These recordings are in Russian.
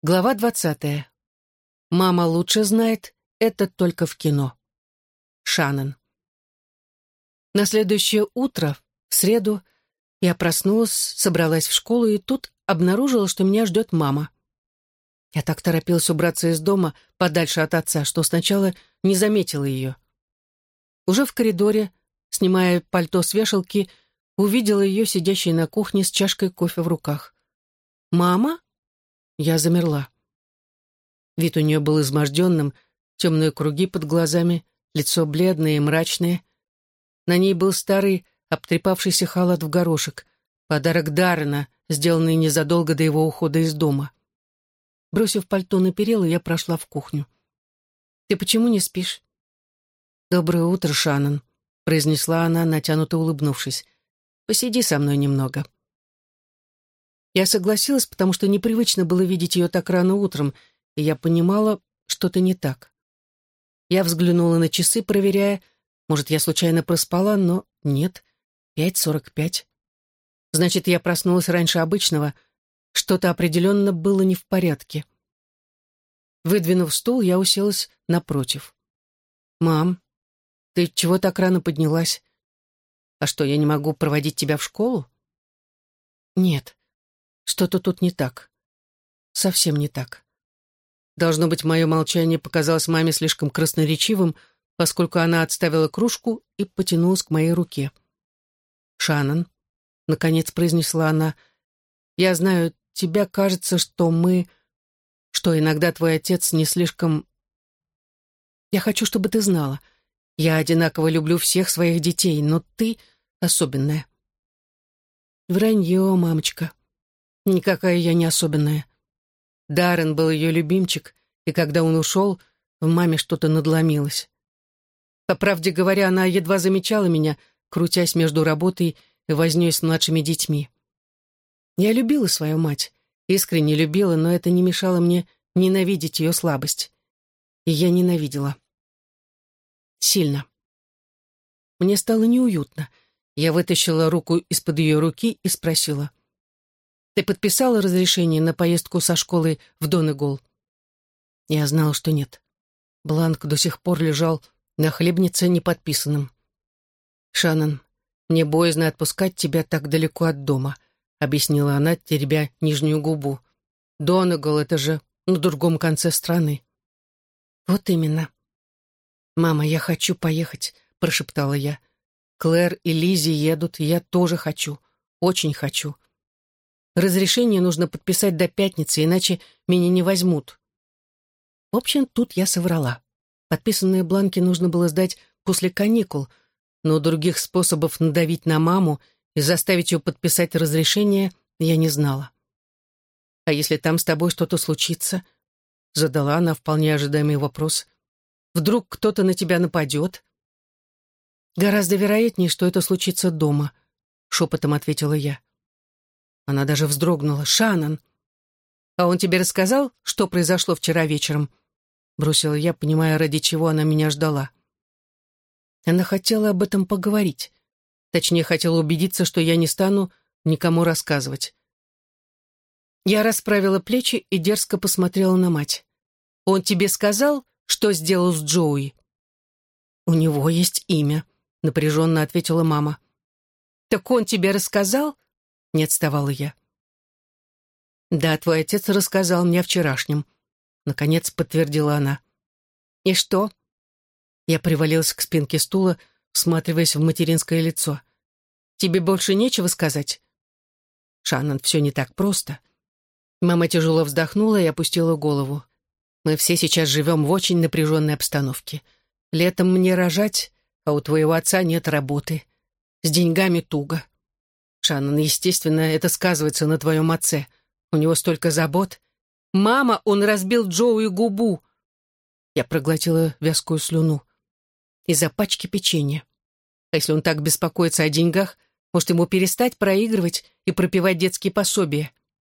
Глава 20. Мама лучше знает, это только в кино. Шаннон. На следующее утро, в среду, я проснулась, собралась в школу и тут обнаружила, что меня ждет мама. Я так торопилась убраться из дома, подальше от отца, что сначала не заметила ее. Уже в коридоре, снимая пальто с вешалки, увидела ее, сидящей на кухне с чашкой кофе в руках. «Мама?» Я замерла. Вид у нее был изможденным, темные круги под глазами, лицо бледное и мрачное. На ней был старый, обтрепавшийся халат в горошек, подарок Даррена, сделанный незадолго до его ухода из дома. Бросив пальто на перила, я прошла в кухню. «Ты почему не спишь?» «Доброе утро, Шаннон», — произнесла она, натянуто улыбнувшись. «Посиди со мной немного». Я согласилась, потому что непривычно было видеть ее так рано утром, и я понимала, что-то не так. Я взглянула на часы, проверяя, может, я случайно проспала, но нет, 5:45. Значит, я проснулась раньше обычного, что-то определенно было не в порядке. Выдвинув стул, я уселась напротив. «Мам, ты чего так рано поднялась? А что, я не могу проводить тебя в школу?» «Нет, что-то тут не так. Совсем не так». Должно быть, мое молчание показалось маме слишком красноречивым, поскольку она отставила кружку и потянулась к моей руке. «Шаннон», — наконец произнесла она, — «я знаю, тебе кажется, что иногда твой отец не слишком... Я хочу, чтобы ты знала, я одинаково люблю всех своих детей, но ты особенная». «Вранье, мамочка. Никакая я не особенная. Даррен был ее любимчик, и когда он ушел, в маме что-то надломилось. По правде говоря, она едва замечала меня, крутясь между работой и вознёй с младшими детьми. Я любила свою мать, искренне любила, но это не мешало мне ненавидеть ее слабость. И я ненавидела. Сильно. Мне стало неуютно. Я вытащила руку из-под ее руки и спросила: «Ты подписала разрешение на поездку со школы в Донегол?» Я знала, что нет. Бланк до сих пор лежал на хлебнице неподписанным. «Шаннон, мне боязно отпускать тебя так далеко от дома», — объяснила она, теребя нижнюю губу. «Донегол — это же на другом конце страны». «Вот именно». «Мама, я хочу поехать», — прошептала я. «Клэр и Лиззи едут, и я тоже хочу. Очень хочу. Разрешение нужно подписать до пятницы, иначе меня не возьмут». В общем, тут я соврала. Подписанные бланки нужно было сдать после каникул, но других способов надавить на маму и заставить ее подписать разрешение я не знала. «А если там с тобой что-то случится?» — задала она вполне ожидаемый вопрос. «Вдруг кто-то на тебя нападет?» «Гораздо вероятнее, что это случится дома», — шепотом ответила я. Она даже вздрогнула. «Шаннон, а он тебе рассказал, что произошло вчера вечером?» Бросила я, понимая, ради чего она меня ждала. Она хотела об этом поговорить. Точнее, хотела убедиться, что я не стану никому рассказывать. Я расправила плечи и дерзко посмотрела на мать. «Он тебе сказал, что сделал с Джоуи?» «У него есть имя», — напряженно ответила мама. «Так он тебе рассказал?» — не отставала я. «Да, твой отец рассказал мне о вчерашнем», — наконец подтвердила она. «И что?» Я привалилась к спинке стула, всматриваясь в материнское лицо. «Тебе больше нечего сказать?» «Шаннон, все не так просто». Мама тяжело вздохнула и опустила голову. «Мы все сейчас живем в очень напряженной обстановке. Летом мне рожать, а у твоего отца нет работы. С деньгами туго. Шаннон, естественно, это сказывается на твоем отце. У него столько забот. Мама, он разбил Джоуи губу!» Я проглотила вязкую слюну. «Из-за пачки печенья. А если он так беспокоится о деньгах, может, ему перестать проигрывать и пропивать детские пособия?»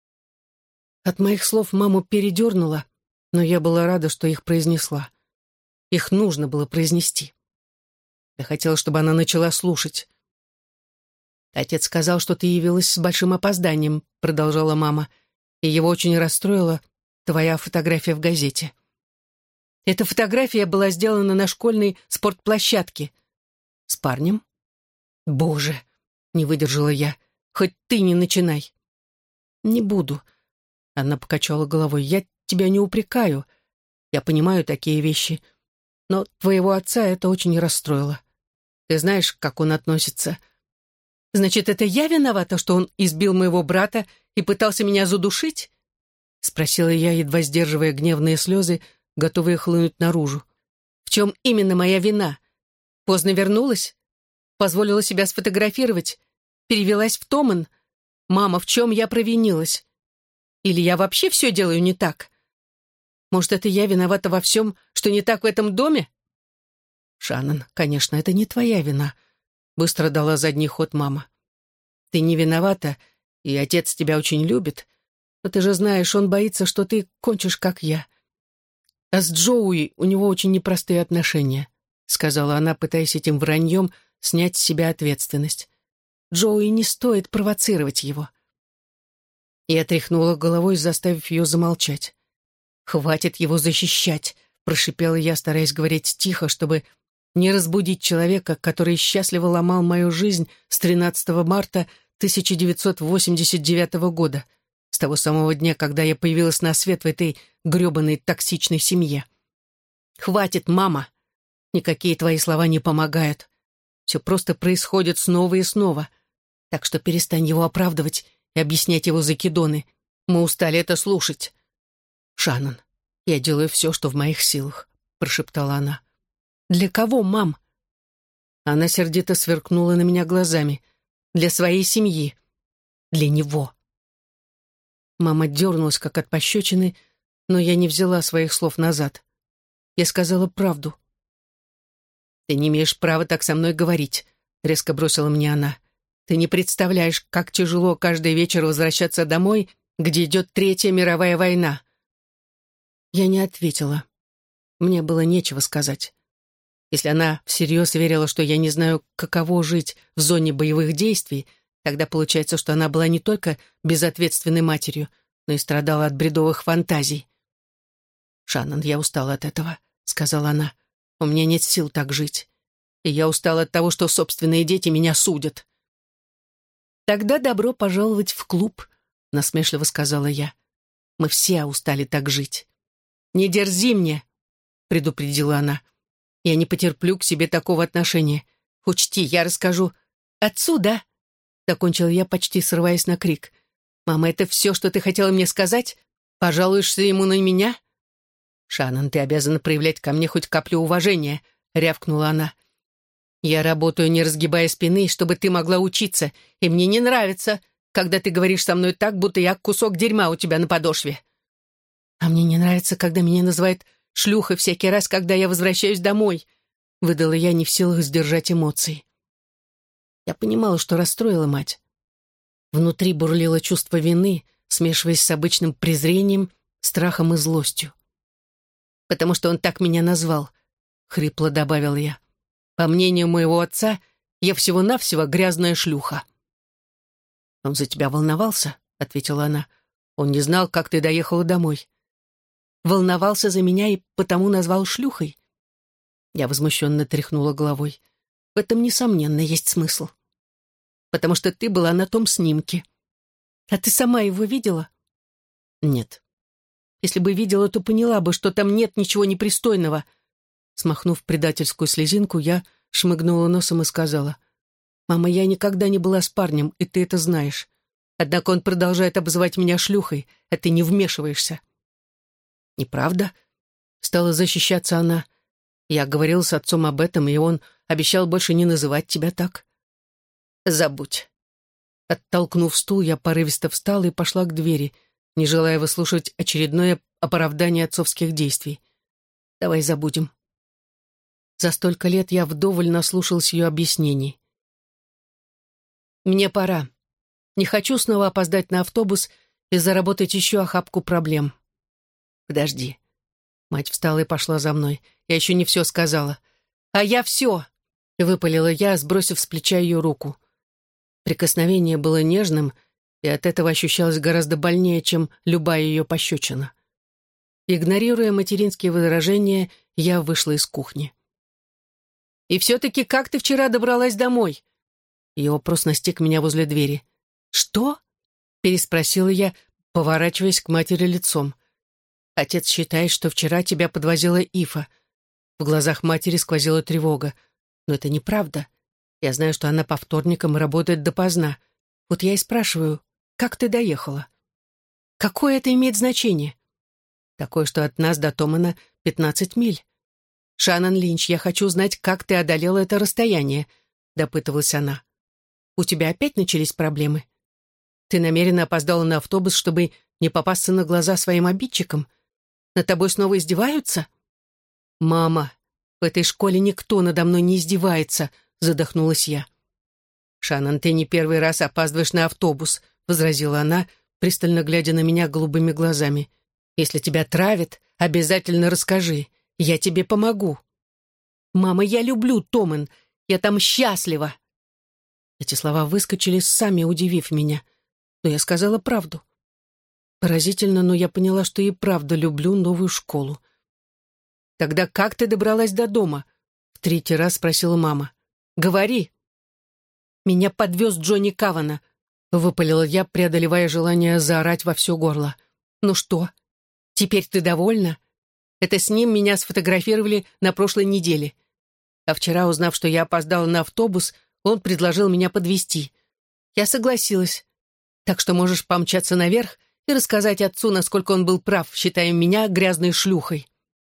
От моих слов маму передернула, но я была рада, что их произнесла. Их нужно было произнести. Я хотела, чтобы она начала слушать. «Отец сказал, что ты явилась с большим опозданием», — продолжала мама, «и его очень расстроило твоя фотография в газете. Эта фотография была сделана на школьной спортплощадке. С парнем? Боже, не выдержала я. Хоть ты не начинай. Не буду. Она покачала головой. Я тебя не упрекаю. Я понимаю такие вещи. Но твоего отца это очень расстроило. Ты знаешь, как он относится. Значит, это я виновата, что он избил моего брата и пытался меня задушить? Спросила я, едва сдерживая гневные слезы, готовые хлынуть наружу. В чем именно моя вина? Поздно вернулась? Позволила себя сфотографировать? Перевелась в Томан? Мама, в чем я провинилась? Или я вообще все делаю не так? Может, это я виновата во всем, что не так в этом доме? Шаннон, конечно, это не твоя вина. Быстро дала задний ход мама. Ты не виновата, и отец тебя очень любит, но ты же знаешь, он боится, что ты кончишь, как я. А с Джоуи у него очень непростые отношения, сказала она, пытаясь этим враньем снять с себя ответственность. Джоуи не стоит провоцировать его. Я тряхнула головой, заставив ее замолчать. «Хватит его защищать», — прошипела я, стараясь говорить тихо, чтобы не разбудить человека, который счастливо ломал мою жизнь с 13 марта 1989 года, с того самого дня, когда я появилась на свет в этой грёбаной токсичной семье. «Хватит, мама! Никакие твои слова не помогают. Все просто происходит снова и снова. Так что перестань его оправдывать и объяснять его закидоны. Мы устали это слушать». «Шаннон, я делаю все, что в моих силах», — прошептала она. «Для кого, мам?» Она сердито сверкнула на меня глазами. «Для своей семьи. Для него». Мама дернулась, как от пощечины, но я не взяла своих слов назад. Я сказала правду. «Ты не имеешь права так со мной говорить», — резко бросила мне она. «Ты не представляешь, как тяжело каждый вечер возвращаться домой, где идет Третья мировая война». Я не ответила. Мне было нечего сказать. Если она всерьез верила, что я не знаю, каково жить в зоне боевых действий, тогда получается, что она была не только безответственной матерью, но и страдала от бредовых фантазий. «Шаннон, я устала от этого», — сказала она. «У меня нет сил так жить. И я устала от того, что собственные дети меня судят». «Тогда добро пожаловать в клуб», — насмешливо сказала я. «Мы все устали так жить». «Не дерзи мне», — предупредила она. «Я не потерплю к себе такого отношения. Учти, я расскажу отцу, да?» Закончила я, почти срываясь на крик. «Мама, это все, что ты хотела мне сказать? Пожалуешься ему на меня?» «Шаннон, ты обязана проявлять ко мне хоть каплю уважения», — рявкнула она. «Я работаю, не разгибая спины, чтобы ты могла учиться, и мне не нравится, когда ты говоришь со мной так, будто я кусок дерьма у тебя на подошве. А мне не нравится, когда меня называют шлюхой всякий раз, когда я возвращаюсь домой», — выдала я, не в силах сдержать эмоций. Я понимала, что расстроила мать. Внутри бурлило чувство вины, смешиваясь с обычным презрением, страхом и злостью. «Потому что он так меня назвал», — хрипло добавила я. «По мнению моего отца, я всего-навсего грязная шлюха». «Он за тебя волновался?» — ответила она. «Он не знал, как ты доехала домой». «Волновался за меня и потому назвал шлюхой?» Я возмущенно тряхнула головой. «В этом, несомненно, есть смысл. Потому что ты была на том снимке. А ты сама его видела?» «Нет». «Если бы видела, то поняла бы, что там нет ничего непристойного». Смахнув предательскую слезинку, я шмыгнула носом и сказала: «Мама, я никогда не была с парнем, и ты это знаешь. Однако он продолжает обзывать меня шлюхой, а ты не вмешиваешься». «Неправда?» — стала защищаться она. «Я говорил с отцом об этом, и он обещал больше не называть тебя так». «Забудь». Оттолкнув стул, я порывисто встала и пошла к двери, не желая выслушивать очередное оправдание отцовских действий. «Давай забудем». За столько лет я вдоволь наслушалась ее объяснений. «Мне пора. Не хочу снова опоздать на автобус и заработать еще охапку проблем». «Подожди». Мать встала и пошла за мной. Я еще не все сказала. «А я все!» — выпалила я, сбросив с плеча ее руку. Прикосновение было нежным, и от этого ощущалось гораздо больнее, чем любая ее пощечина. Игнорируя материнские возражения, я вышла из кухни. «И все-таки как ты вчера добралась домой?» Ее вопрос настиг меня возле двери. «Что?» — переспросила я, поворачиваясь к матери лицом. «Отец считает, что вчера тебя подвозила Ифа». В глазах матери сквозила тревога. «Но это неправда. Я знаю, что она по вторникам работает допоздна. Вот я и спрашиваю, как ты доехала?» «Какое это имеет значение?» «Такое, что от нас до Томана 15 миль. Шаннон Линч, я хочу знать, как ты одолела это расстояние», — допытывалась она. «У тебя опять начались проблемы? Ты намеренно опоздала на автобус, чтобы не попасться на глаза своим обидчикам? Над тобой снова издеваются?» «Мама, в этой школе никто надо мной не издевается», — задохнулась я. «Шаннон, ты не первый раз опаздываешь на автобус», — возразила она, пристально глядя на меня голубыми глазами. «Если тебя травят, обязательно расскажи. Я тебе помогу». «Мама, я люблю Томан. Я там счастлива». Эти слова выскочили, сами удивив меня. Но я сказала правду. Поразительно, но я поняла, что и правда люблю новую школу. «Тогда как ты добралась до дома?» — в третий раз спросила мама. «Говори». «Меня подвез Джонни Кавана», — выпалила я, преодолевая желание заорать во все горло. «Ну что, теперь ты довольна? Это с ним меня сфотографировали на прошлой неделе. А вчера, узнав, что я опоздала на автобус, он предложил меня подвезти. Я согласилась. Так что можешь помчаться наверх и рассказать отцу, насколько он был прав, считая меня грязной шлюхой».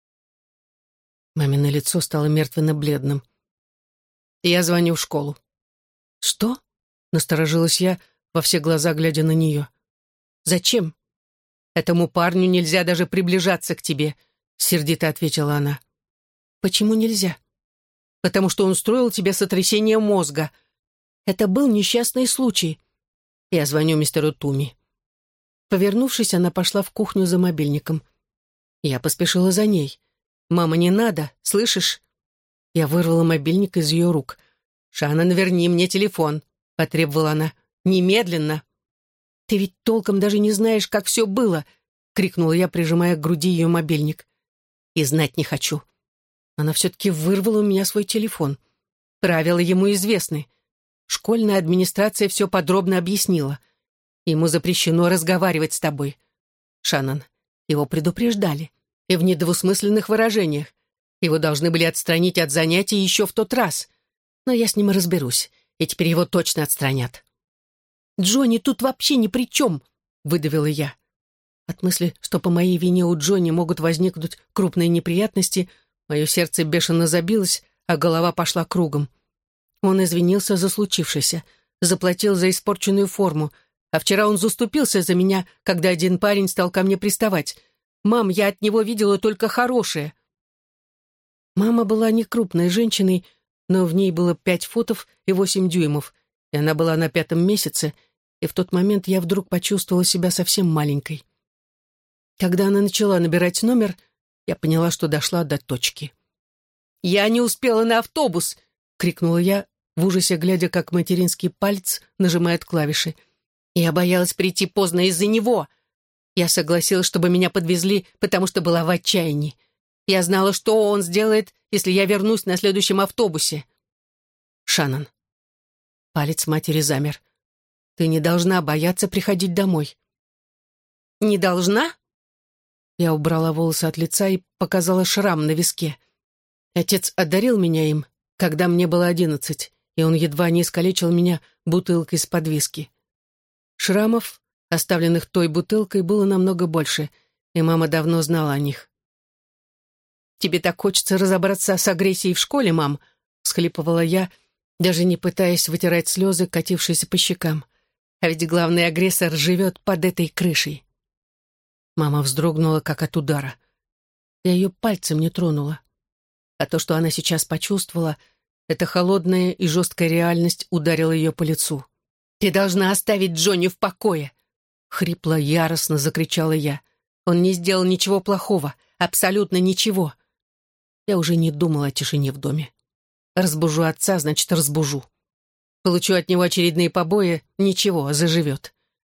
Мамино лицо стало мертвенно-бледным. «Я звоню в школу». «Что?» — насторожилась я, во все глаза глядя на нее. «Зачем?» «Этому парню нельзя даже приближаться к тебе», — сердито ответила она. «Почему нельзя?» «Потому что он устроил тебе сотрясение мозга. Это был несчастный случай. Я звоню мистеру Туми». Повернувшись, она пошла в кухню за мобильником. Я поспешила за ней. «Мама, не надо, слышишь?» Я вырвала мобильник из ее рук. «Шаннон, верни мне телефон», — потребовала она. «Немедленно». «Ты ведь толком даже не знаешь, как все было», — крикнула я, прижимая к груди ее мобильник. «И знать не хочу». Она все-таки вырвала у меня свой телефон. Правила ему известны. Школьная администрация все подробно объяснила. Ему запрещено разговаривать с тобой. Шаннон, его предупреждали. И в недвусмысленных выражениях. Его должны были отстранить от занятий еще в тот раз. Но я с ним разберусь, и теперь его точно отстранят. «Джонни тут вообще ни при чем», — выдавила я. От мысли, что по моей вине у Джонни могут возникнуть крупные неприятности, мое сердце бешено забилось, а голова пошла кругом. Он извинился за случившееся, заплатил за испорченную форму, а вчера он заступился за меня, когда один парень стал ко мне приставать. «Мам, я от него видела только хорошее». Мама была не крупной женщиной, но в ней было 5 футов и 8 дюймов, и она была на 5-м месяце, и в тот момент я вдруг почувствовала себя совсем маленькой. Когда она начала набирать номер, я поняла, что дошла до точки. «Я не успела на автобус!» — крикнула я, в ужасе глядя, как материнский палец нажимает клавиши. «Я боялась прийти поздно из-за него. Я согласилась, чтобы меня подвезли, потому что была в отчаянии. Я знала, что он сделает, если я вернусь на следующем автобусе». «Шаннон». Палец матери замер. «Ты не должна бояться приходить домой». «Не должна?» Я убрала волосы от лица и показала шрам на виске. Отец одарил меня им, когда мне было 11, и он едва не искалечил меня бутылкой из-под виски. Шрамов, оставленных той бутылкой, было намного больше, и мама давно знала о них. «Тебе так хочется разобраться с агрессией в школе, мам?» — всхлипывала я, даже не пытаясь вытирать слезы, катившиеся по щекам. «А ведь главный агрессор живет под этой крышей». Мама вздрогнула, как от удара. Я ее пальцем не тронула. А то, что она сейчас почувствовала, эта холодная и жесткая реальность ударила ее по лицу. «Ты должна оставить Джонни в покое!» Хрипло, яростно закричала я. «Он не сделал ничего плохого, абсолютно ничего!» Я уже не думала о тишине в доме. Разбужу отца, значит, разбужу. Получу от него очередные побои, ничего, заживет.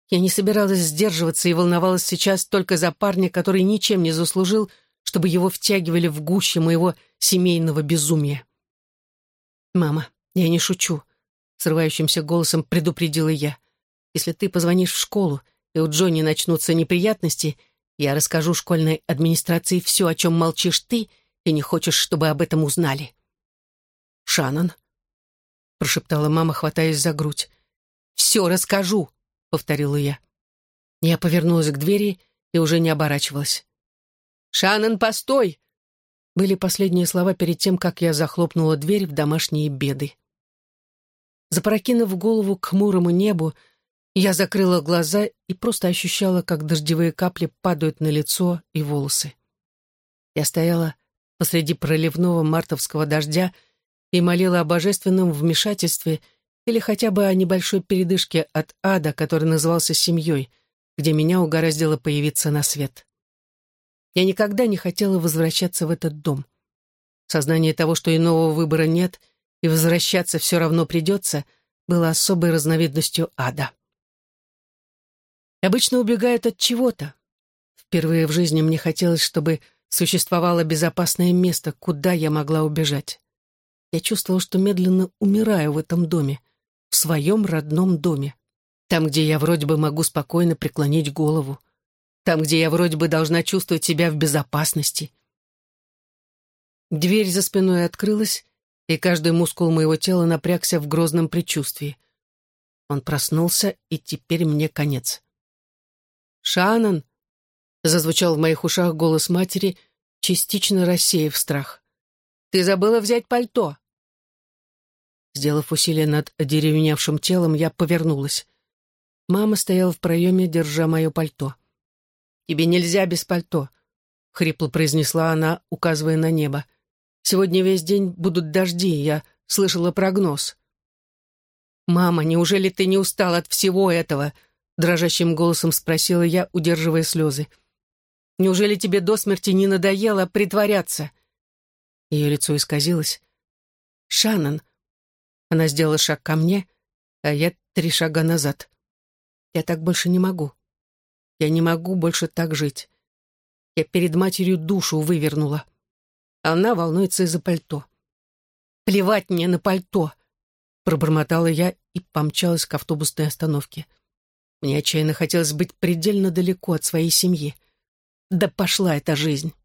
Я не собиралась сдерживаться и волновалась сейчас только за парня, который ничем не заслужил, чтобы его втягивали в гуще моего семейного безумия. «Мама, я не шучу», — срывающимся голосом предупредила я. «Если ты позвонишь в школу, и у Джонни начнутся неприятности, я расскажу школьной администрации все, о чем молчишь ты, и не хочешь, чтобы об этом узнали». «Шаннон», — прошептала мама, хватаясь за грудь. «Все расскажу», — повторила я. Я повернулась к двери и уже не оборачивалась. «Шаннон, постой!» Были последние слова перед тем, как я захлопнула дверь в домашние беды. Запрокинув голову к хмурому небу, я закрыла глаза и просто ощущала, как дождевые капли падают на лицо и волосы. Я стояла посреди проливного мартовского дождя и молила о божественном вмешательстве или хотя бы о небольшой передышке от ада, который назывался семьей, где меня угораздило появиться на свет. Я никогда не хотела возвращаться в этот дом. Сознание того, что иного выбора нет, и возвращаться все равно придется, было особой разновидностью ада. Обычно убегают от чего-то. Впервые в жизни мне хотелось, чтобы существовало безопасное место, куда я могла убежать. Я чувствовала, что медленно умираю в этом доме, в своем родном доме, там, где я вроде бы могу спокойно преклонить голову, там, где я вроде бы должна чувствовать себя в безопасности. Дверь за спиной открылась, и каждый мускул моего тела напрягся в грозном предчувствии. Он проснулся, и теперь мне конец. «Шаннон!» — зазвучал в моих ушах голос матери, частично рассеяв страх. «Ты забыла взять пальто!» Сделав усилие над одеревеневшим телом, я повернулась. Мама стояла в проеме, держа мое пальто. «Тебе нельзя без пальто», — хрипло произнесла она, указывая на небо. «Сегодня весь день будут дожди, я слышала прогноз». «Мама, неужели ты не устала от всего этого?» — дрожащим голосом спросила я, удерживая слезы. «Неужели тебе до смерти не надоело притворяться?» Ее лицо исказилось. «Шаннон». Она сделала шаг ко мне, а я 3 шага назад. «Я так больше не могу. Я не могу больше так жить. Я перед матерью душу вывернула. Она волнуется из-за пальто. Плевать мне на пальто!» Пробормотала я и помчалась к автобусной остановке. Мне отчаянно хотелось быть предельно далеко от своей семьи. Да пошла эта жизнь!